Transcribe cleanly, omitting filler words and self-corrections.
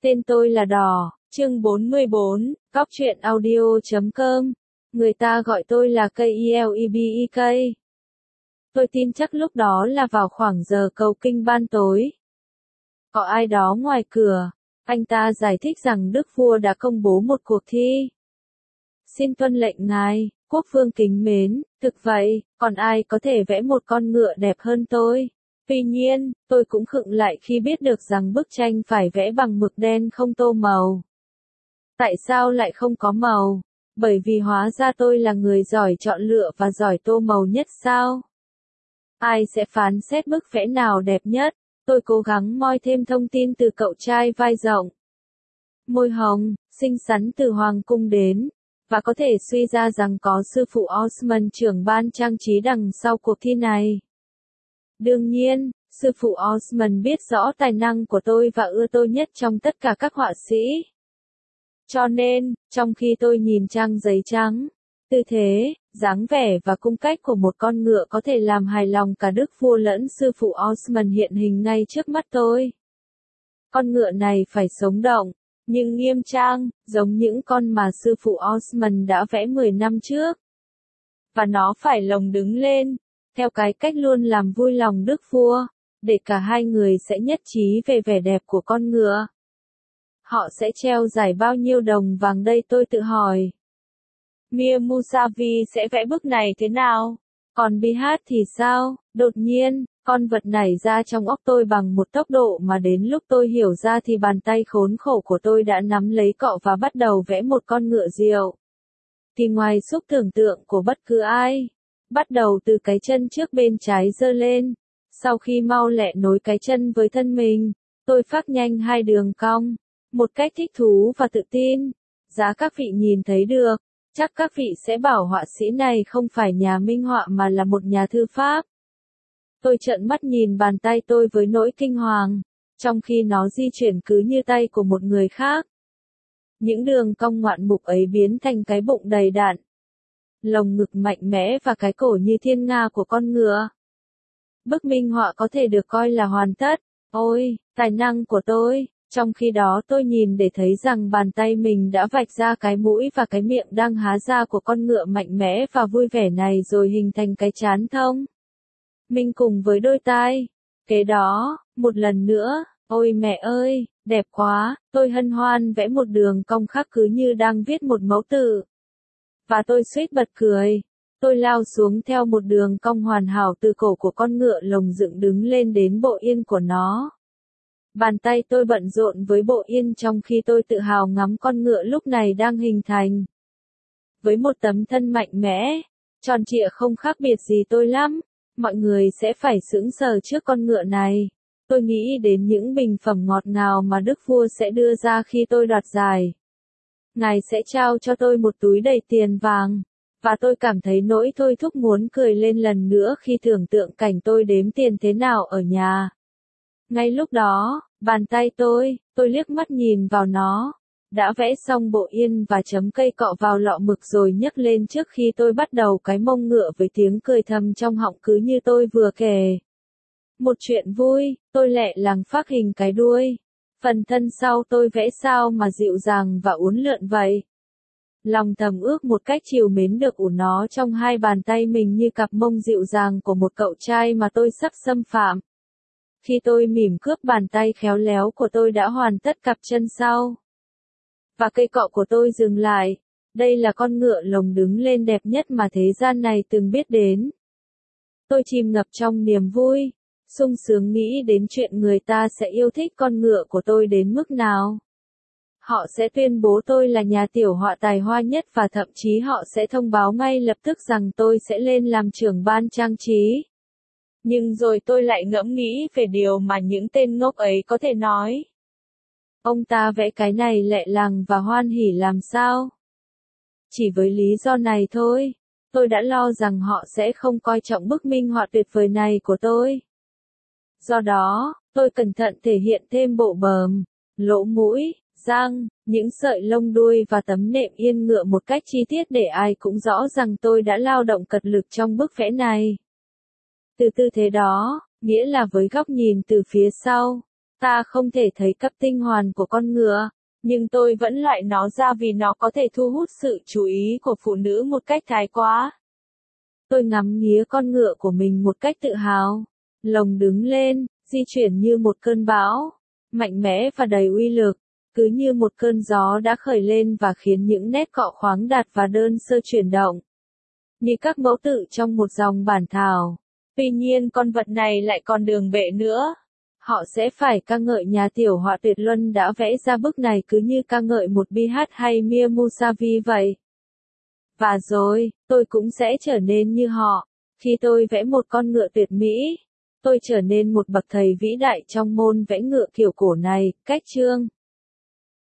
Tên tôi là Đỏ, chương 44, Cóc truyện audio.com. Người ta gọi tôi là KELEBEK. Tôi tin chắc lúc đó là vào khoảng giờ cầu kinh ban tối. Có ai đó ngoài cửa, anh ta giải thích rằng Đức Vua đã công bố một cuộc thi. Xin tuân lệnh ngài, quốc vương kính mến, thực vậy, còn ai có thể vẽ một con ngựa đẹp hơn tôi? Tuy nhiên, tôi cũng khựng lại khi biết được rằng bức tranh phải vẽ bằng mực đen không tô màu. Tại sao lại không có màu? Bởi vì hóa ra tôi là người giỏi chọn lựa và giỏi tô màu nhất sao? Ai sẽ phán xét bức vẽ nào đẹp nhất? Tôi cố gắng moi thêm thông tin từ cậu trai vai rộng. Môi hồng, xinh xắn từ hoàng cung đến, và có thể suy ra rằng có sư phụ Osman trưởng ban trang trí đằng sau cuộc thi này. Đương nhiên, sư phụ Osman biết rõ tài năng của tôi và ưa tôi nhất trong tất cả các họa sĩ. Cho nên, trong khi tôi nhìn trang giấy trắng, tư thế, dáng vẻ và cung cách của một con ngựa có thể làm hài lòng cả Đức Vua lẫn sư phụ Osman hiện hình ngay trước mắt tôi. Con ngựa này phải sống động, nhưng nghiêm trang, giống những con mà sư phụ Osman đã vẽ 10 năm trước. Và nó phải lồng đứng lên, theo cái cách luôn làm vui lòng Đức Vua, để cả hai người sẽ nhất trí về vẻ đẹp của con ngựa. Họ sẽ treo giải bao nhiêu đồng vàng đây tôi tự hỏi. Mir Musavi sẽ vẽ bức này thế nào? Còn Bihat thì sao? Đột nhiên, con vật nảy ra trong óc tôi bằng một tốc độ mà đến lúc tôi hiểu ra thì bàn tay khốn khổ của tôi đã nắm lấy cọ và bắt đầu vẽ một con ngựa diều. Thì ngoài sức tưởng tượng của bất cứ ai, bắt đầu từ cái chân trước bên trái giơ lên, sau khi mau lẹ nối cái chân với thân mình, tôi phác nhanh hai đường cong, một cách thích thú và tự tin. Giá các vị nhìn thấy được, chắc các vị sẽ bảo họa sĩ này không phải nhà minh họa mà là một nhà thư pháp. Tôi trợn mắt nhìn bàn tay tôi với nỗi kinh hoàng, trong khi nó di chuyển cứ như tay của một người khác. Những đường cong ngoạn mục ấy biến thành cái bụng đầy đặn, lồng ngực mạnh mẽ và cái cổ như thiên nga của con ngựa. Bức minh họa có thể được coi là hoàn tất. Ôi, tài năng của tôi! Trong khi đó tôi nhìn để thấy rằng bàn tay mình đã vạch ra cái mũi và cái miệng đang há ra của con ngựa mạnh mẽ và vui vẻ này rồi hình thành cái trán thông minh cùng với đôi tai. Kế đó, một lần nữa, ôi mẹ ơi, đẹp quá, tôi hân hoan vẽ một đường cong khác cứ như đang viết một mẫu tự. Và tôi suýt bật cười. Tôi lao xuống theo một đường cong hoàn hảo từ cổ của con ngựa lồng dựng đứng lên đến bộ yên của nó. Bàn tay tôi bận rộn với bộ yên trong khi tôi tự hào ngắm con ngựa lúc này đang hình thành. Với một tấm thân mạnh mẽ, tròn trịa không khác biệt gì tôi lắm, mọi người sẽ phải sững sờ trước con ngựa này. Tôi nghĩ đến những bình phẩm ngọt ngào mà Đức Vua sẽ đưa ra khi tôi đoạt giải. Ngài sẽ trao cho tôi một túi đầy tiền vàng. Và tôi cảm thấy nỗi thôi thúc muốn cười lên lần nữa khi tưởng tượng cảnh tôi đếm tiền thế nào ở nhà. Ngay lúc đó, bàn tay tôi liếc mắt nhìn vào nó, đã vẽ xong bộ yên và chấm cây cọ vào lọ mực rồi nhấc lên trước khi tôi bắt đầu cái mông ngựa với tiếng cười thầm trong họng cứ như tôi vừa kể. Một chuyện vui, tôi lẹ làng phác hình cái đuôi. Phần thân sau tôi vẽ sao mà dịu dàng và uốn lượn vậy. Lòng thầm ước một cách trìu mến được ủ nó trong hai bàn tay mình như cặp mông dịu dàng của một cậu trai mà tôi sắp xâm phạm. Khi tôi mỉm cướp bàn tay khéo léo của tôi đã hoàn tất cặp chân sau. Và cây cọ của tôi dừng lại. Đây là con ngựa lồng đứng lên đẹp nhất mà thế gian này từng biết đến. Tôi chìm ngập trong niềm vui, sung sướng nghĩ đến chuyện người ta sẽ yêu thích con ngựa của tôi đến mức nào. Họ sẽ tuyên bố tôi là nhà tiểu họa tài hoa nhất và thậm chí họ sẽ thông báo ngay lập tức rằng tôi sẽ lên làm trưởng ban trang trí. Nhưng rồi tôi lại ngẫm nghĩ về điều mà những tên ngốc ấy có thể nói. Ông ta vẽ cái này lẹ làng và hoan hỉ làm sao? Chỉ với lý do này thôi, tôi đã lo rằng họ sẽ không coi trọng bức minh họa tuyệt vời này của tôi. Do đó, tôi cẩn thận thể hiện thêm bộ bờm, lỗ mũi, răng, những sợi lông đuôi và tấm nệm yên ngựa một cách chi tiết để ai cũng rõ rằng tôi đã lao động cật lực trong bức vẽ này. Từ tư thế đó, nghĩa là với góc nhìn từ phía sau, Ta không thể thấy cấp tinh hoàn của con ngựa, nhưng tôi vẫn loại nó ra vì nó có thể thu hút sự chú ý của phụ nữ một cách thái quá. Tôi ngắm nghía con ngựa của mình một cách tự hào. Lồng đứng lên, di chuyển như một cơn bão, mạnh mẽ và đầy uy lực, cứ như một cơn gió đã khởi lên và khiến những nét cọ khoáng đạt và đơn sơ chuyển động, như các mẫu tự trong một dòng bản thảo. Tuy nhiên con vật này lại còn đường bệ nữa. Họ sẽ phải ca ngợi nhà tiểu họa tuyệt luân đã vẽ ra bức này cứ như ca ngợi một Bihat hay Mir Musavi vậy. Và rồi, tôi cũng sẽ trở nên như họ. Khi tôi vẽ một con ngựa tuyệt mỹ, tôi trở nên một bậc thầy vĩ đại trong môn vẽ ngựa kiểu cổ này. Cách chương